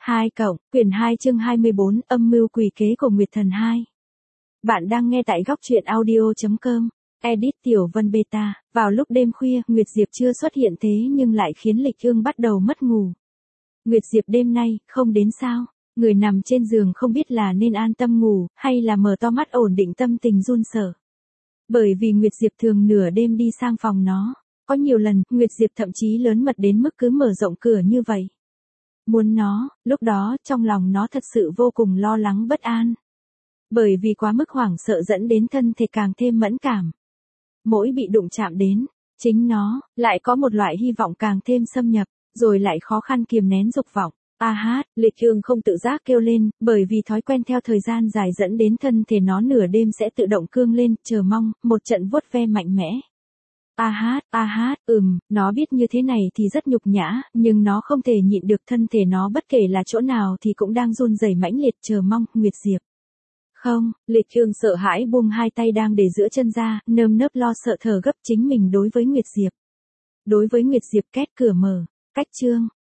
2 cộng, quyển 2 chương 24, âm mưu quỷ kế của Nguyệt Thần 2. Bạn đang nghe tại góc truyện audio.com. Edit Tiểu Vân Beta. Vào lúc đêm khuya, Nguyệt Diệp chưa xuất hiện thế nhưng lại khiến Lịch Ương bắt đầu mất ngủ. Nguyệt Diệp đêm nay, không đến sao? Người nằm trên giường không biết là nên an tâm ngủ, hay là mở to mắt ổn định tâm tình run sợ. Bởi vì Nguyệt Diệp thường nửa đêm đi sang phòng nó. Có nhiều lần, Nguyệt Diệp thậm chí lớn mật đến mức cứ mở rộng cửa như vậy. Muốn nó, lúc đó, trong lòng nó thật sự vô cùng lo lắng bất an. Bởi vì quá mức hoảng sợ dẫn đến thân thể càng thêm mẫn cảm. Mỗi bị đụng chạm đến, chính nó, lại có một loại hy vọng càng thêm xâm nhập, rồi lại khó khăn kiềm nén dục vọng. Lịch Ương không tự giác kêu lên, bởi vì thói quen theo thời gian dài dẫn đến thân thể nó nửa đêm sẽ tự động cương lên, chờ mong, một trận vuốt ve mạnh mẽ. Nó biết như thế này thì rất nhục nhã, nhưng nó không thể nhịn được, thân thể nó bất kể là chỗ nào thì cũng đang run rẩy mãnh liệt chờ mong, Nguyệt Diệp. Không, Lịch Ương sợ hãi buông hai tay đang để giữa chân ra, nơm nớp lo sợ thở gấp chính mình đối với Nguyệt Diệp. Đối với Nguyệt Diệp, két cửa mở, cách chương.